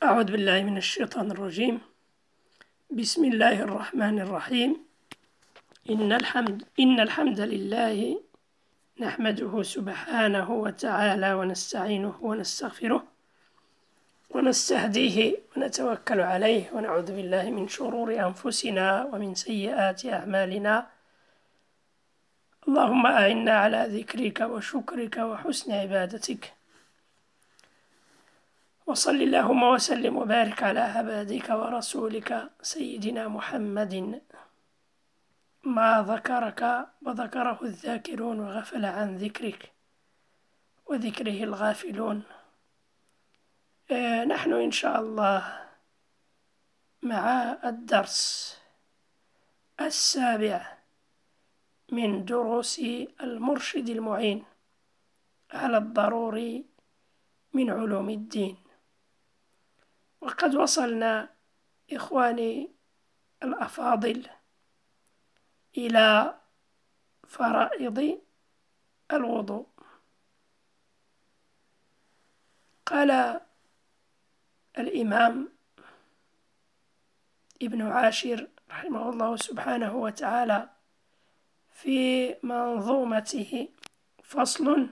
أعوذ بالله من الشيطان الرجيم. بسم الله الرحمن الرحيم. إن الحمد لله نحمده سبحانه وتعالى ونستعينه ونستغفره ونستهديه ونتوكل عليه ونعوذ بالله من شرور أنفسنا ومن سيئات أعمالنا. اللهم أعنا على ذكرك وشكرك وحسن عبادتك، وصل اللهم وسلم وبارك على عبادك ورسولك سيدنا محمد ما ذكرك وذكره الذاكرون وغفل عن ذكرك وذكره الغافلون. نحن إن شاء الله مع الدرس 7 من دروس المرشد المعين على الضروري من علوم الدين، وقد وصلنا إخواني الأفاضل إلى فرائض الوضوء. قال الإمام ابن عاشر رحمه الله سبحانه وتعالى في منظومته: فصل: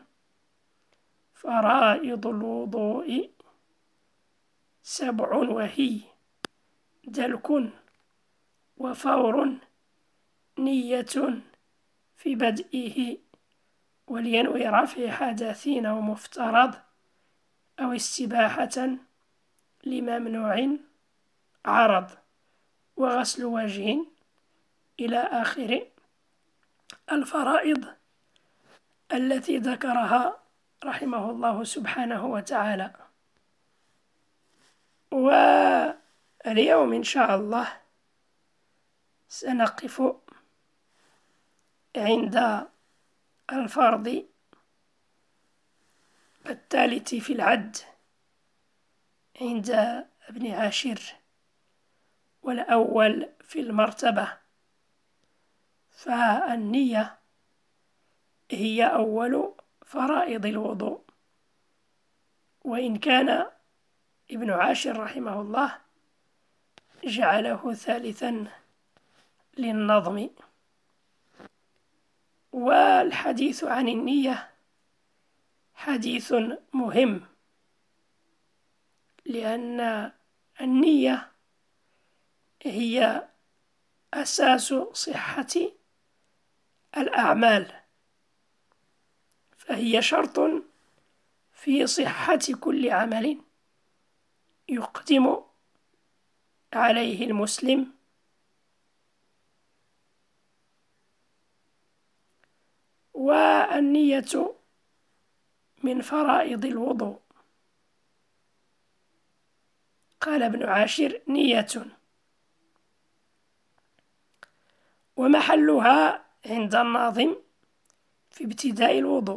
فرائض الوضوء 7، وهي: دلك، وفور، نية في بدئه، ولينوي رفع حدث أو مفترض أو استباحة لممنوع عرض، وغسل وجه، إلى آخر الفرائض التي ذكرها رحمه الله سبحانه وتعالى. واليوم إن شاء الله سنقف عند الفرض الثالث في العد عند ابن عاشر، والأول في المرتبة. فالنية هي أول فرائض الوضوء، وإن كان ابن عاشر رحمه الله جعله ثالثا للنظم. والحديث عن النية حديث مهم، لأن النية هي أساس صحة الأعمال، فهي شرط في صحة كل عمل يقدم عليه المسلم. والنية من فرائض الوضوء. قال ابن عاشر: نية، ومحلها عند الناظم في ابتداء الوضوء.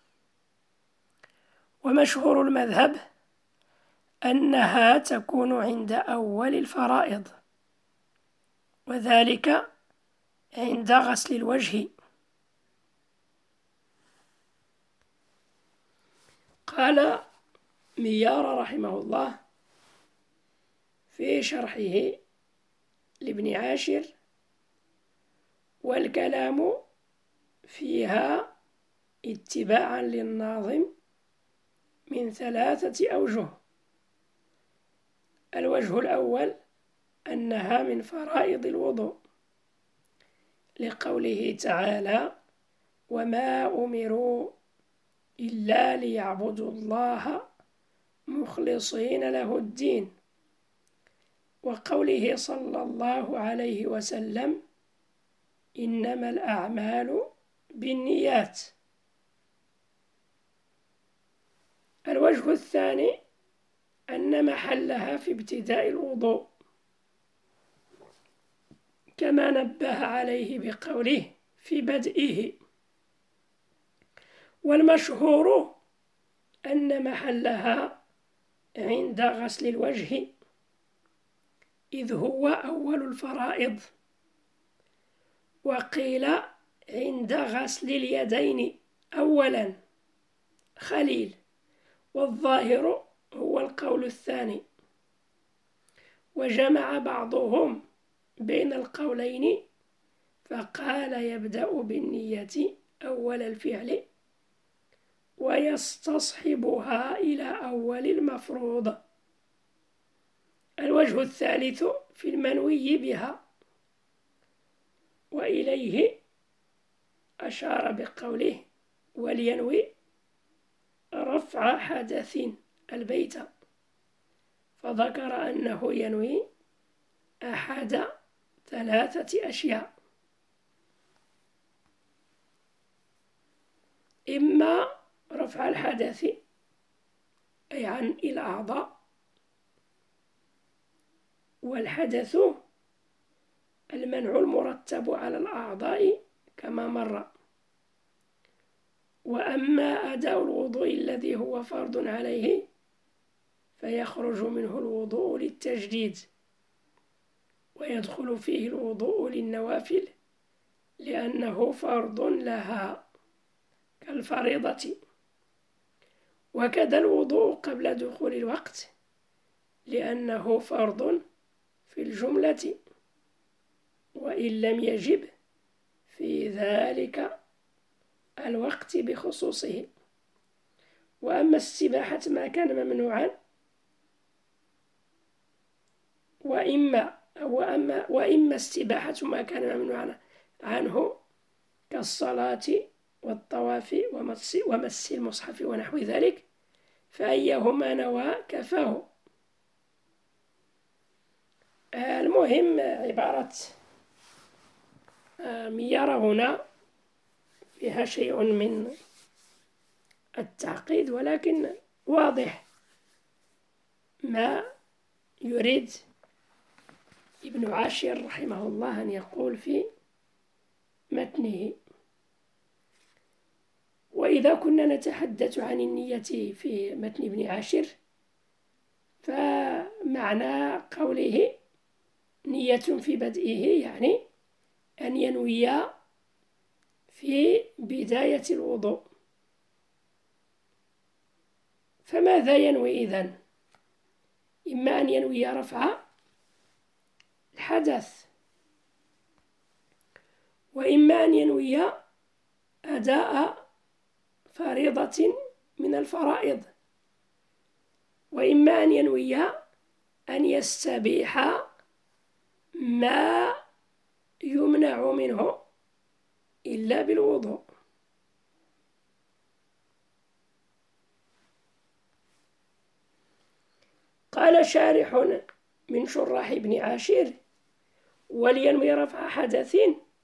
ومشهور المذهب أنها تكون عند أول الفرائض، وذلك عند غسل الوجه. قال ميار رحمه الله في شرحه لابن عاشر: والكلام فيها اتباعا للناظم من 3 أوجه. الوجه الأول أنها من فرائض الوضوء، لقوله تعالى: وما أمروا إلا ليعبدوا الله مخلصين له الدين، وقوله صلى الله عليه وسلم: إنما الأعمال بالنيات. الوجه الثاني أن محلها في ابتداء الوضوء، كما نبه عليه بقوله: في بدئه. والمشهور أن محلها عند غسل الوجه، إذ هو أول الفرائض. وقيل عند غسل اليدين أولا خليل، والظاهر هو القول الثاني. وجمع بعضهم بين القولين فقال يبدأ بالنية أول الفعل ويستصحبها إلى أول المفروض. الوجه الثالث في المنوي بها، وإليه أشار بقوله ولينوي رفع حدث البيت، فذكر أنه ينوي أحد 3 أشياء: إما رفع الحدث أي عن الأعضاء، والحدث المنع المرتب على الأعضاء كما مر. وأما أداء الوضوء الذي هو فرض عليه فيخرج منه الوضوء للتجديد، ويدخل فيه الوضوء للنوافل لأنه فرض لها كالفريضة، وكذا الوضوء قبل دخول الوقت لأنه فرض في الجملة وإن لم يجب في ذلك الوقت بخصوصه. وأما استباحة ما كان ممنوعا وإما استباحة ما كان ممنوعا عنه كالصلاة والطواف ومس المصحف ونحو ذلك فأيهما نوى كفاه. المهم عبارة ميارة هنا فيها شيء من التعقيد، ولكن واضح ما يريد ابن عاشر رحمه الله أن يقول في متنه. وإذا كنا نتحدث عن النية في متن ابن عاشر فمعنى قوله نية في بدئه يعني أن ينوي في بداية الوضوء. فماذا ينوي إذن؟ إما أن ينوي رفع الحدث، وإما أن ينوي أداء فريضة من الفرائض، وإما أن ينوي أن يستبيح ما يمنع منه إلا بالوضوء. قال شارح من شراح ابن عاشر ولينوي رفع حدث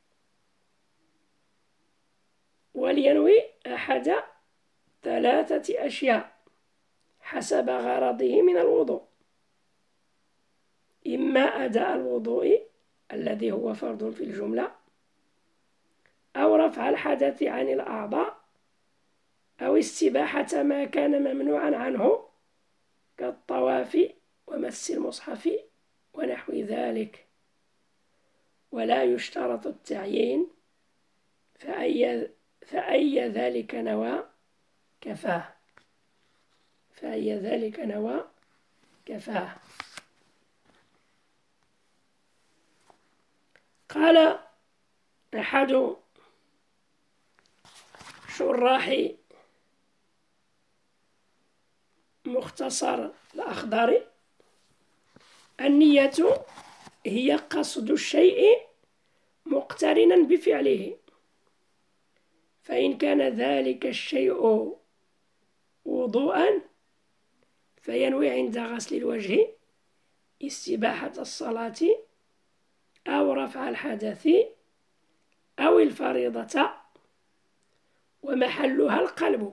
ولينوي أحد 3 أشياء حسب غرضه من الوضوء: إما أداء الوضوء الذي هو فرض في الجملة، أو رفع الحدث عن الأعضاء، أو استباحة ما كان ممنوعا عنه كالطواف ومس المصحف ونحو ذلك. ولا يشترط التعيين، فأي ذلك نوى كفاه. فأي ذلك نوى كفاه. قال أحد شراح مختصر الأخضر: النية هي قصد الشيء مقترنا بفعله، فإن كان ذلك الشيء وضوءا فينوي عند غسل الوجه استباحة الصلاة أو رفع الحدث أو الفريضة، ومحلها القلب.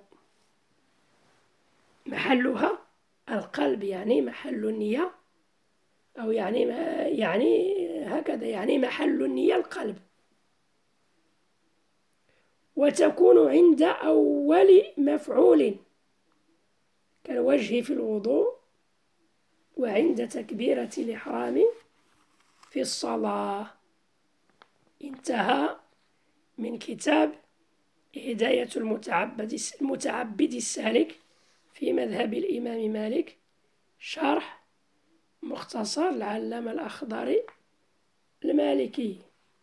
محلها القلب يعني محل النية، أو يعني هكذا، يعني محل النية القلب. وتكون عند أول مفعول كالوجه في الوضوء، وعند تكبيرة الإحرام في الصلاة. انتهى من كتاب هداية المتعبد السالك في مذهب الإمام مالك، شرح مختصر العلامة الأخضري المالكي.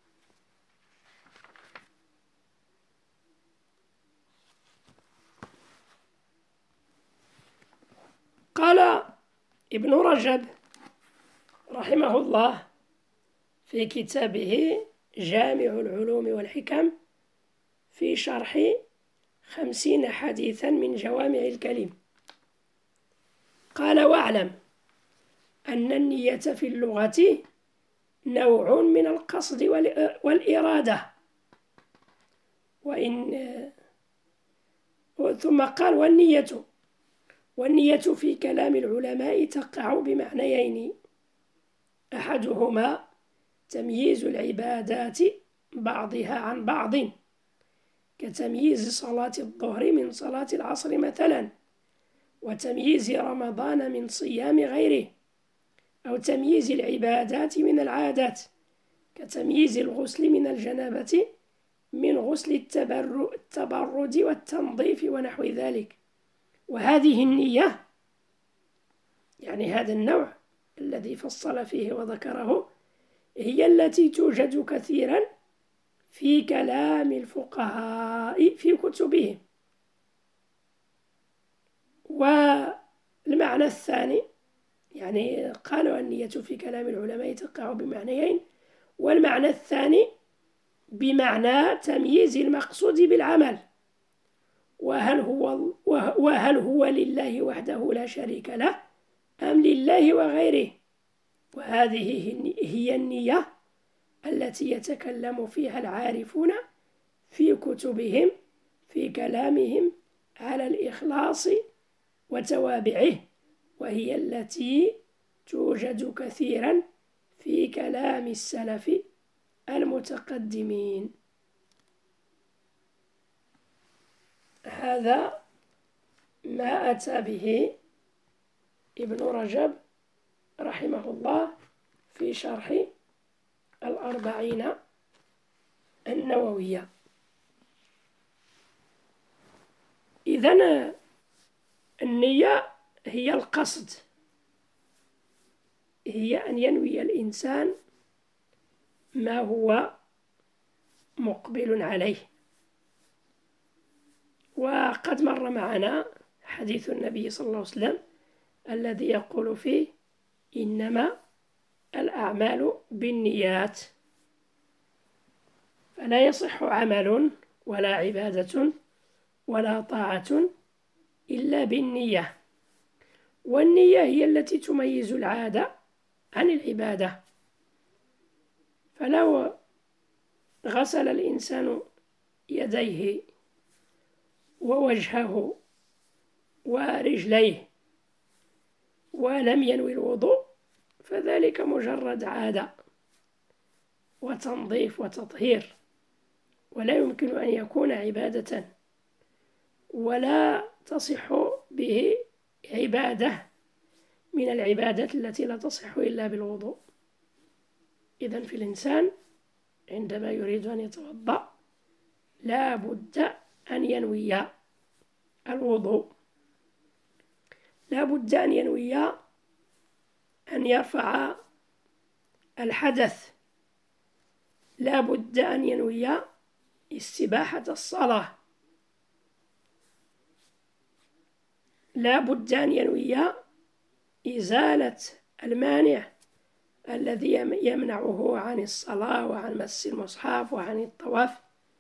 قال ابن رجب رحمه الله في كتابه جامع العلوم والحكم في شرح 50 حديثا من جوامع الكلم، قال: واعلم أن النية في اللغة نوع من القصد والإرادة، ثم قال: والنية في كلام العلماء تقع بمعنيين: أحدهما تمييز العبادات بعضها عن بعض، كتمييز صلاة الظهر من صلاة العصر مثلا، وتمييز رمضان من صيام غيره، أو تمييز العبادات من العادات، كتمييز الغسل من الجنابة من غسل التبرد والتنظيف ونحو ذلك. وهذه النية، يعني هذا النوع الذي فصل فيه وذكره، هي التي توجد كثيرا في كلام الفقهاء في كتبهم. والمعنى الثاني، يعني قالوا النية في كلام العلماء تقع بمعنيين، والمعنى الثاني بمعنى تمييز المقصود بالعمل، وهل هو لله وحده لا شريك له أم لله وغيره. وهذه هي النية التي يتكلم فيها العارفون في كتبهم في كلامهم على الإخلاص وتوابعه، وهي التي توجد كثيرا في كلام السلف المتقدمين. هذا ما أتى به ابن رجب رحمه الله في شرح 40 النووية. إذن النية هي القصد، هي أن ينوي الإنسان ما هو مقبل عليه. وقد مر معنا حديث النبي صلى الله عليه وسلم الذي يقول فيه: إنما الأعمال بالنيات، فلا يصح عمل ولا عبادة ولا طاعة إلا بالنية، والنية هي التي تميز العادة عن العبادة. فلو غسل الإنسان يديه ووجهه ورجليه ولم ينوي الوضوء، فذلك مجرد عادة وتنظيف وتطهير، ولا يمكن أن يكون عبادة، ولا تصح به عبادة من العبادات التي لا تصح إلا بالوضوء. إذن في الإنسان عندما يريد أن يتوضأ لا بد أن ينوي الوضوء، لا بد أن ينوي أن يرفع الحدث، لا بد أن ينوي استباحة الصلاة، لا بد أن ينوي إزالة المانع الذي يمنعه عن الصلاة وعن مس المصحف وعن الطواف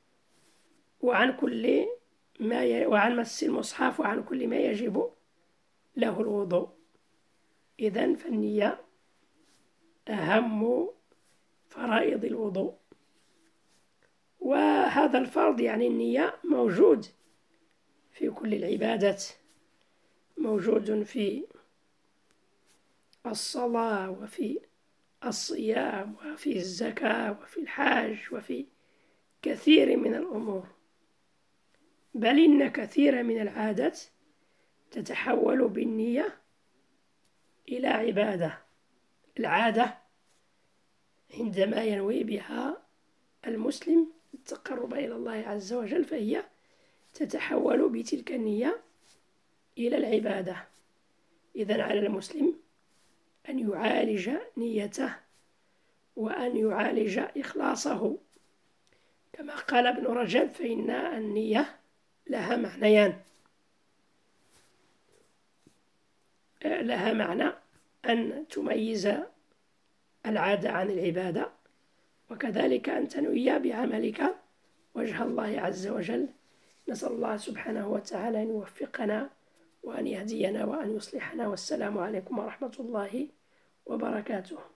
وعن مس المصحف وعن كل ما يجب له الوضوء. إذن فالنية أهم فرائض الوضوء، وهذا الفرض يعني النية موجود في كل العبادات، موجود في الصلاة وفي الصيام وفي الزكاة وفي الحج وفي كثير من الأمور، بل إن كثير من العادات تتحول بالنية إلى عبادة. العادة عندما ينوي بها المسلم التقرب إلى الله عز وجل فهي تتحول بتلك النية إلى العبادة. إذن على المسلم أن يعالج نيته وأن يعالج إخلاصه. كما قال ابن رجب فإن النية لها معنيان: لها معنى أن تميز العادة عن العبادة، وكذلك أن تنوي بعملك وجه الله عز وجل. نسأل الله سبحانه وتعالى أن يوفقنا وأن يهدينا وأن يصلحنا، والسلام عليكم ورحمة الله وبركاته.